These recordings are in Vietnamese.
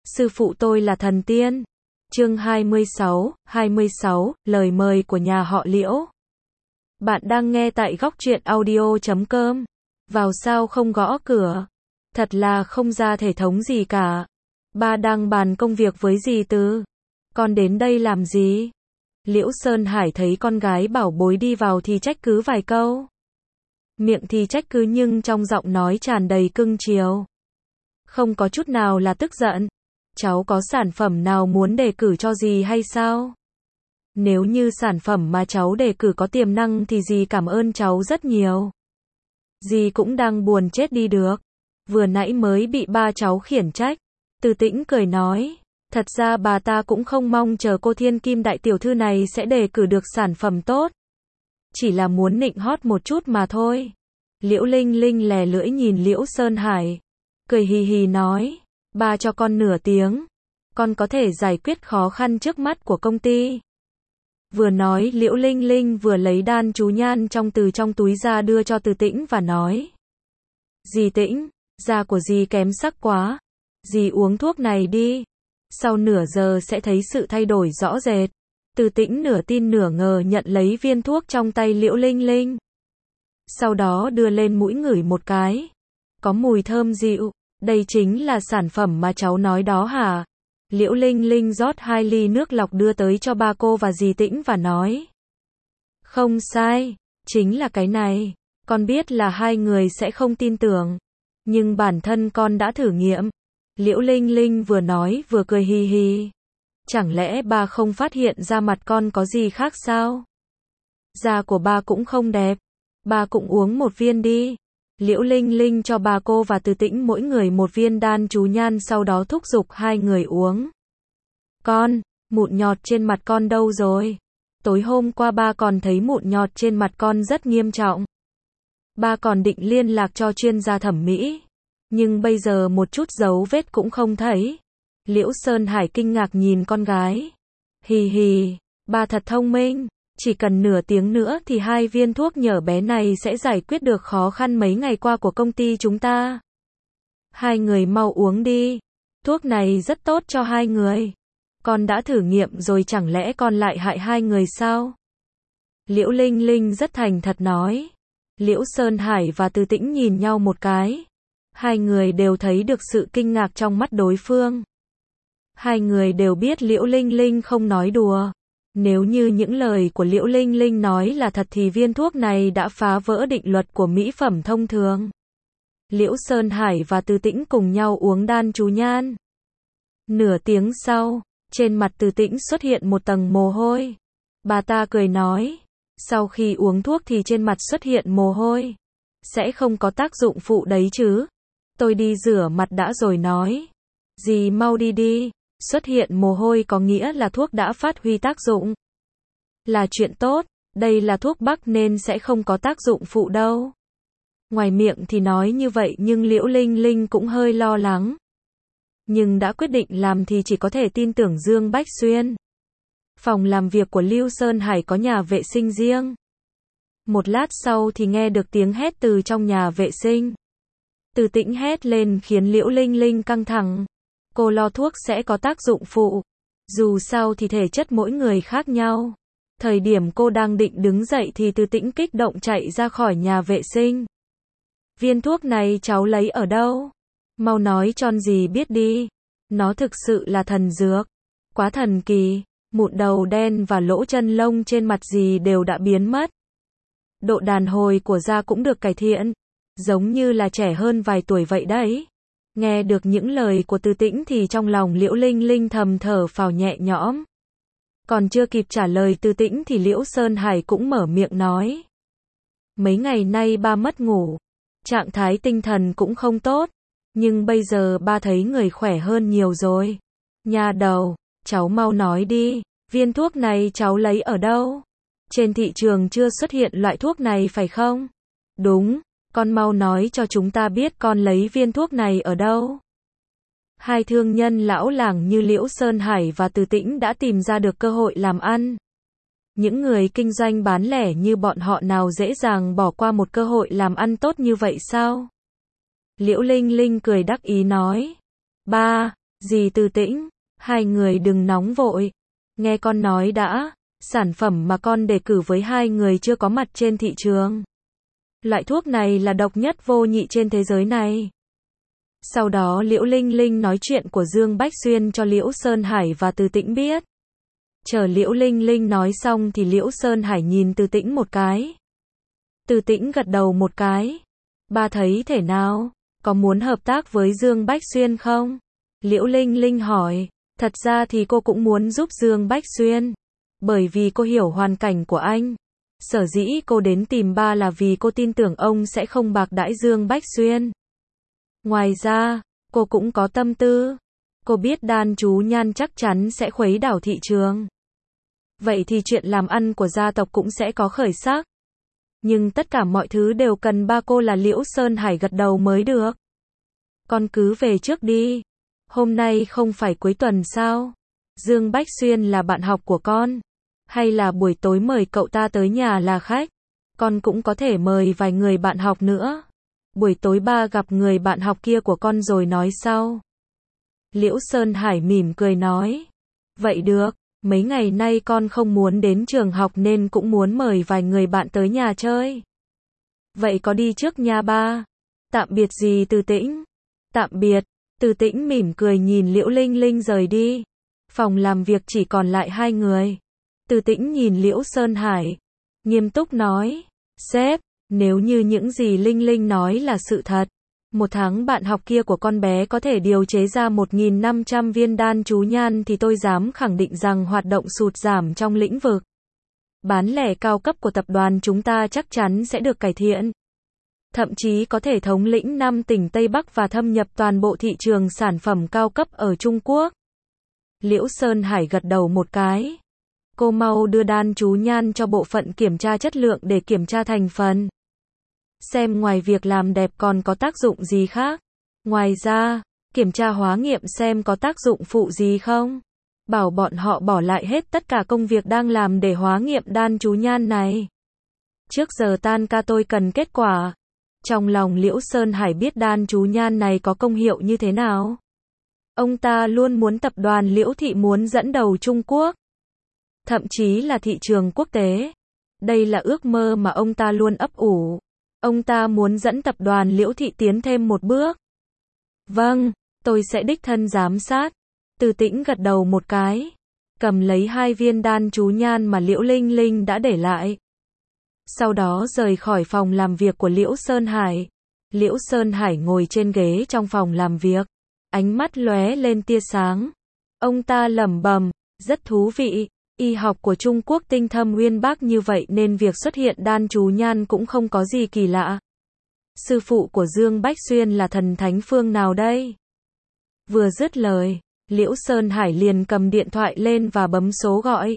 Sư phụ tôi là thần tiên. Chương 26, lời mời của nhà họ Liễu. Bạn đang nghe tại góc truyện audio.com. Vào sao không gõ cửa? Thật là không ra thể thống gì cả. Ba đang bàn công việc với dì Từ. Con đến đây làm gì? Liễu Sơn Hải thấy con gái bảo bối đi vào thì trách cứ vài câu. Miệng thì trách cứ nhưng trong giọng nói tràn đầy cưng chiều. Không có chút nào là tức giận. Cháu có sản phẩm nào muốn đề cử cho dì hay sao? Nếu như sản phẩm mà cháu đề cử có tiềm năng thì dì cảm ơn cháu rất nhiều. Dì cũng đang buồn chết đi được. Vừa nãy mới bị ba cháu khiển trách. Từ Tĩnh cười nói. Thật ra bà ta cũng không mong chờ cô Thiên Kim đại tiểu thư này sẽ đề cử được sản phẩm tốt. Chỉ là muốn nịnh hót một chút mà thôi. Liễu Linh Linh lè lưỡi nhìn Liễu Sơn Hải. Cười hì hì nói. Ba cho con nửa tiếng. Con có thể giải quyết khó khăn trước mắt của công ty. Vừa nói Liễu Linh Linh vừa lấy đan chú nhan trong túi ra đưa cho Từ Tĩnh và nói. Dì Tĩnh, da của dì kém sắc quá. Dì uống thuốc này đi. Sau nửa giờ sẽ thấy sự thay đổi rõ rệt. Từ Tĩnh nửa tin nửa ngờ nhận lấy viên thuốc trong tay Liễu Linh Linh. Sau đó đưa lên mũi ngửi một cái. Có mùi thơm dịu. Đây chính là sản phẩm mà cháu nói đó hả? Liễu Linh Linh rót 2 ly nước lọc đưa tới cho ba cô và dì Tĩnh và nói. Không sai, chính là cái này. Con biết là hai người sẽ không tin tưởng. Nhưng bản thân con đã thử nghiệm. Liễu Linh Linh vừa nói vừa cười hì hì. Chẳng lẽ ba không phát hiện ra mặt con có gì khác sao? Da của ba cũng không đẹp. Ba cũng uống một viên đi. Liễu Linh Linh cho ba cô và Từ Tĩnh mỗi người một viên đan chú nhan sau đó thúc giục hai người uống. Con, mụn nhọt trên mặt con đâu rồi? Tối hôm qua ba còn thấy mụn nhọt trên mặt con rất nghiêm trọng. Ba còn định liên lạc cho chuyên gia thẩm mỹ. Nhưng bây giờ một chút dấu vết cũng không thấy. Liễu Sơn Hải kinh ngạc nhìn con gái. Hì hì, ba thật thông minh. Chỉ cần nửa tiếng nữa thì 2 viên thuốc nhỏ bé này sẽ giải quyết được khó khăn mấy ngày qua của công ty chúng ta. Hai người mau uống đi. Thuốc này rất tốt cho hai người. Con đã thử nghiệm rồi chẳng lẽ con lại hại hai người sao? Liễu Linh Linh rất thành thật nói. Liễu Sơn Hải và Từ Tĩnh nhìn nhau một cái. Hai người đều thấy được sự kinh ngạc trong mắt đối phương. Hai người đều biết Liễu Linh Linh không nói đùa. Nếu như những lời của Liễu Linh Linh nói là thật thì viên thuốc này đã phá vỡ định luật của mỹ phẩm thông thường. Liễu Sơn Hải và Từ Tĩnh cùng nhau uống đan chú nhan. Nửa tiếng sau, trên mặt Từ Tĩnh xuất hiện một tầng mồ hôi. Bà ta cười nói, sau khi uống thuốc thì trên mặt xuất hiện mồ hôi. Sẽ không có tác dụng phụ đấy chứ. Tôi đi rửa mặt đã rồi nói. Dì mau đi đi. Xuất hiện mồ hôi có nghĩa là thuốc đã phát huy tác dụng. Là chuyện tốt, đây là thuốc bắc nên sẽ không có tác dụng phụ đâu. Ngoài miệng thì nói như vậy nhưng Liễu Linh Linh cũng hơi lo lắng. Nhưng đã quyết định làm thì chỉ có thể tin tưởng Dương Bách Xuyên. Phòng làm việc của Liễu Sơn Hải có nhà vệ sinh riêng. Một lát sau thì nghe được tiếng hét từ trong nhà vệ sinh. Từ Tĩnh hét lên khiến Liễu Linh Linh căng thẳng. Cô lo thuốc sẽ có tác dụng phụ. Dù sao thì thể chất mỗi người khác nhau. Thời điểm cô đang định đứng dậy thì Từ Tĩnh kích động chạy ra khỏi nhà vệ sinh. Viên thuốc này cháu lấy ở đâu? Mau nói cho dì biết đi. Nó thực sự là thần dược. Quá thần kỳ. Mụn đầu đen và lỗ chân lông trên mặt dì đều đã biến mất. Độ đàn hồi của da cũng được cải thiện. Giống như là trẻ hơn vài tuổi vậy đấy. Nghe được những lời của Từ Tĩnh thì trong lòng Liễu Linh Linh thầm thở phào nhẹ nhõm. Còn chưa kịp trả lời Từ Tĩnh thì Liễu Sơn Hải cũng mở miệng nói. Mấy ngày nay ba mất ngủ. Trạng thái tinh thần cũng không tốt. Nhưng bây giờ ba thấy người khỏe hơn nhiều rồi. Nha đầu, cháu mau nói đi. Viên thuốc này cháu lấy ở đâu? Trên thị trường chưa xuất hiện loại thuốc này phải không? Đúng. Con mau nói cho chúng ta biết con lấy viên thuốc này ở đâu. Hai thương nhân lão làng như Liễu Sơn Hải và Từ Tĩnh đã tìm ra được cơ hội làm ăn. Những người kinh doanh bán lẻ như bọn họ nào dễ dàng bỏ qua một cơ hội làm ăn tốt như vậy sao? Liễu Linh Linh cười đắc ý nói. Ba, Dì Từ Tĩnh, hai người đừng nóng vội. Nghe con nói đã, sản phẩm mà con đề cử với hai người chưa có mặt trên thị trường. Loại thuốc này là độc nhất vô nhị trên thế giới này. Sau đó Liễu Linh Linh nói chuyện của Dương Bách Xuyên cho Liễu Sơn Hải và Từ Tĩnh biết. Chờ Liễu Linh Linh nói xong thì Liễu Sơn Hải nhìn Từ Tĩnh một cái. Từ Tĩnh gật đầu một cái. Ba thấy thế nào? Có muốn hợp tác với Dương Bách Xuyên không? Liễu Linh Linh hỏi. Thật ra thì cô cũng muốn giúp Dương Bách Xuyên. Bởi vì cô hiểu hoàn cảnh của anh. Sở dĩ cô đến tìm ba là vì cô tin tưởng ông sẽ không bạc đãi Dương Bách Xuyên. Ngoài ra, cô cũng có tâm tư. Cô biết Đan Chú Nhan chắc chắn sẽ khuấy đảo thị trường. Vậy thì chuyện làm ăn của gia tộc cũng sẽ có khởi sắc. Nhưng tất cả mọi thứ đều cần ba cô là Liễu Sơn Hải gật đầu mới được. Con cứ về trước đi. Hôm nay không phải cuối tuần sao? Dương Bách Xuyên là bạn học của con. Hay là buổi tối mời cậu ta tới nhà là khách? Con cũng có thể mời vài người bạn học nữa. Buổi tối ba gặp người bạn học kia của con rồi nói sau. Liễu Sơn Hải mỉm cười nói. Vậy được, mấy ngày nay con không muốn đến trường học nên cũng muốn mời vài người bạn tới nhà chơi. Vậy có đi trước nha ba. Tạm biệt dì Từ Tĩnh. Tạm biệt. Từ Tĩnh mỉm cười nhìn Liễu Linh Linh rời đi. Phòng làm việc chỉ còn lại hai người. Từ Tĩnh nhìn Liễu Sơn Hải. Nghiêm túc nói. Sếp, nếu như những gì Linh Linh nói là sự thật. Một tháng bạn học kia của con bé có thể điều chế ra 1.500 viên đan chú nhan thì tôi dám khẳng định rằng hoạt động sụt giảm trong lĩnh vực bán lẻ cao cấp của tập đoàn chúng ta chắc chắn sẽ được cải thiện. Thậm chí có thể thống lĩnh 5 tỉnh Tây Bắc và thâm nhập toàn bộ thị trường sản phẩm cao cấp ở Trung Quốc. Liễu Sơn Hải gật đầu một cái. Cô mau đưa đan chú nhan cho bộ phận kiểm tra chất lượng để kiểm tra thành phần. Xem ngoài việc làm đẹp còn có tác dụng gì khác. Ngoài ra, kiểm tra hóa nghiệm xem có tác dụng phụ gì không. Bảo bọn họ bỏ lại hết tất cả công việc đang làm để hóa nghiệm đan chú nhan này. Trước giờ tan ca tôi cần kết quả. Trong lòng Liễu Sơn Hải biết đan chú nhan này có công hiệu như thế nào. Ông ta luôn muốn tập đoàn Liễu Thị muốn dẫn đầu Trung Quốc. Thậm chí là thị trường quốc tế. Đây là ước mơ mà ông ta luôn ấp ủ. Ông ta muốn dẫn tập đoàn Liễu Thị tiến thêm một bước. Vâng, tôi sẽ đích thân giám sát. Từ Tĩnh gật đầu một cái. Cầm lấy 2 viên đan chú nhan mà Liễu Linh Linh đã để lại. Sau đó rời khỏi phòng làm việc của Liễu Sơn Hải. Liễu Sơn Hải ngồi trên ghế trong phòng làm việc. Ánh mắt lóe lên tia sáng. Ông ta lẩm bẩm, rất thú vị. Y học của Trung Quốc tinh thâm uyên bác như vậy nên việc xuất hiện đan chú nhan cũng không có gì kỳ lạ. Sư phụ của Dương Bách Xuyên là thần thánh phương nào đây? Vừa dứt lời, Liễu Sơn Hải liền cầm điện thoại lên và bấm số gọi.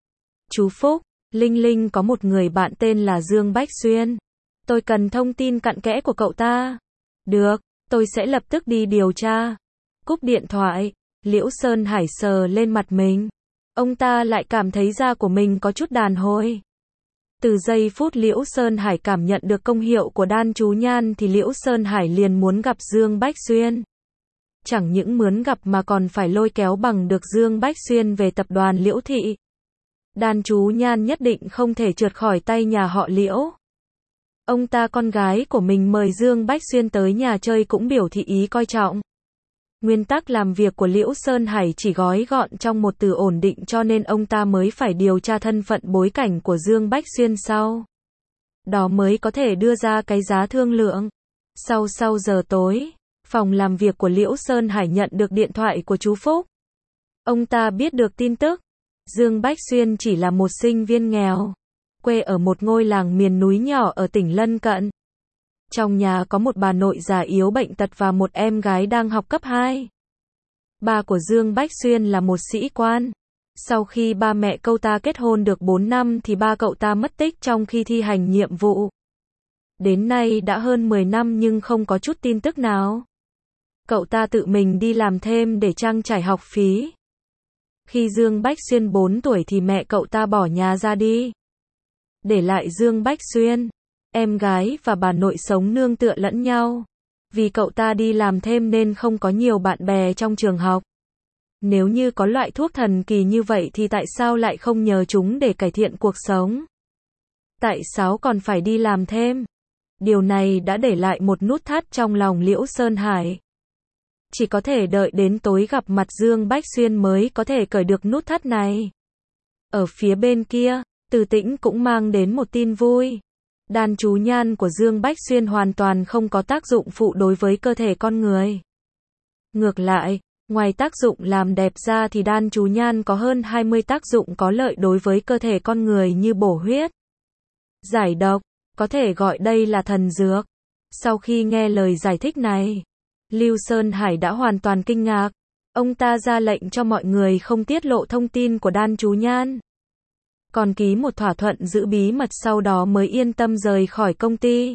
Chú Phúc, Linh Linh có một người bạn tên là Dương Bách Xuyên. Tôi cần thông tin cặn kẽ của cậu ta. Được, tôi sẽ lập tức đi điều tra. Cúp điện thoại, Liễu Sơn Hải sờ lên mặt mình. Ông ta lại cảm thấy da của mình có chút đàn hồi. Từ giây phút Liễu Sơn Hải cảm nhận được công hiệu của đan chú nhan thì Liễu Sơn Hải liền muốn gặp Dương Bách Xuyên. Chẳng những muốn gặp mà còn phải lôi kéo bằng được Dương Bách Xuyên về tập đoàn Liễu Thị. Đan chú nhan nhất định không thể trượt khỏi tay nhà họ Liễu. Ông ta con gái của mình mời Dương Bách Xuyên tới nhà chơi cũng biểu thị ý coi trọng. Nguyên tắc làm việc của Liễu Sơn Hải chỉ gói gọn trong một từ ổn định cho nên ông ta mới phải điều tra thân phận bối cảnh của Dương Bách Xuyên sau. Đó mới có thể đưa ra cái giá thương lượng. Sau giờ tối, phòng làm việc của Liễu Sơn Hải nhận được điện thoại của chú Phúc. Ông ta biết được tin tức. Dương Bách Xuyên chỉ là một sinh viên nghèo. Quê ở một ngôi làng miền núi nhỏ ở tỉnh lân cận. Trong nhà có một bà nội già yếu bệnh tật và một em gái đang học cấp 2. Ba của Dương Bách Xuyên là một sĩ quan. Sau khi ba mẹ cậu ta kết hôn được 4 năm thì ba cậu ta mất tích trong khi thi hành nhiệm vụ. Đến nay đã hơn 10 năm nhưng không có chút tin tức nào. Cậu ta tự mình đi làm thêm để trang trải học phí. Khi Dương Bách Xuyên 4 tuổi thì mẹ cậu ta bỏ nhà ra đi. Để lại Dương Bách Xuyên, em gái và bà nội sống nương tựa lẫn nhau. Vì cậu ta đi làm thêm nên không có nhiều bạn bè trong trường học. Nếu như có loại thuốc thần kỳ như vậy thì tại sao lại không nhờ chúng để cải thiện cuộc sống? Tại sao còn phải đi làm thêm? Điều này đã để lại một nút thắt trong lòng Liễu Sơn Hải. Chỉ có thể đợi đến tối gặp mặt Dương Bách Xuyên mới có thể cởi được nút thắt này. Ở phía bên kia, Từ Tĩnh cũng mang đến một tin vui. Đan chú nhan của Dương Bách Xuyên hoàn toàn không có tác dụng phụ đối với cơ thể con người. Ngược lại, ngoài tác dụng làm đẹp ra thì đan chú nhan có hơn 20 tác dụng có lợi đối với cơ thể con người như bổ huyết, giải độc, có thể gọi đây là thần dược. Sau khi nghe lời giải thích này, Lưu Sơn Hải đã hoàn toàn kinh ngạc. Ông ta ra lệnh cho mọi người không tiết lộ thông tin của đan chú nhan. Còn ký một thỏa thuận giữ bí mật, sau đó mới yên tâm rời khỏi công ty.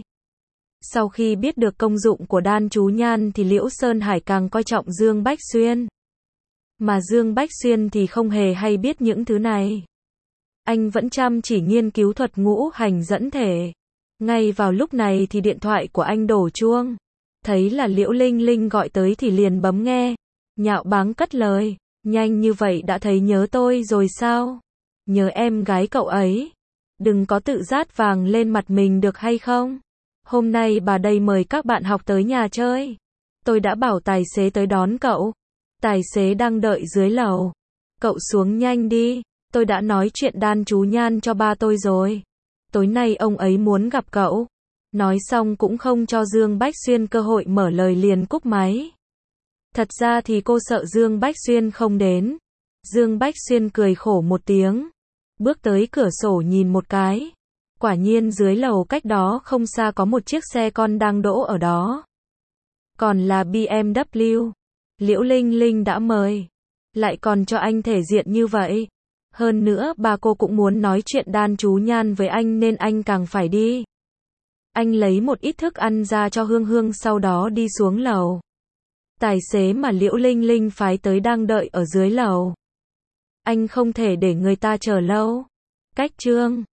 Sau khi biết được công dụng của đan chú nhan thì Liễu Sơn Hải càng coi trọng Dương Bách Xuyên. Mà Dương Bách Xuyên thì không hề hay biết những thứ này. Anh vẫn chăm chỉ nghiên cứu thuật ngũ hành dẫn thể. Ngay vào lúc này thì điện thoại của anh đổ chuông. Thấy là Liễu Linh Linh gọi tới thì liền bấm nghe. Nhạo báng cất lời. Nhanh như vậy đã thấy nhớ tôi rồi sao? Nhớ em gái cậu ấy. Đừng có tự rát vàng lên mặt mình được hay không? Hôm nay bà đây mời các bạn học tới nhà chơi. Tôi đã bảo tài xế tới đón cậu. Tài xế đang đợi dưới lầu. Cậu xuống nhanh đi. Tôi đã nói chuyện đan chú nhan cho ba tôi rồi. Tối nay ông ấy muốn gặp cậu. Nói xong cũng không cho Dương Bách Xuyên cơ hội mở lời liền cúp máy. Thật ra thì cô sợ Dương Bách Xuyên không đến. Dương Bách Xuyên cười khổ một tiếng. Bước tới cửa sổ nhìn một cái. Quả nhiên dưới lầu cách đó không xa có một chiếc xe con đang đỗ ở đó. Còn là BMW. Liễu Linh Linh đã mời. Lại còn cho anh thể diện như vậy. Hơn nữa bà cô cũng muốn nói chuyện đan chú nhan với anh nên anh càng phải đi. Anh lấy một ít thức ăn ra cho Hương Hương sau đó đi xuống lầu. Tài xế mà Liễu Linh Linh phái tới đang đợi ở dưới lầu. Anh không thể để người ta chờ lâu. Cách chương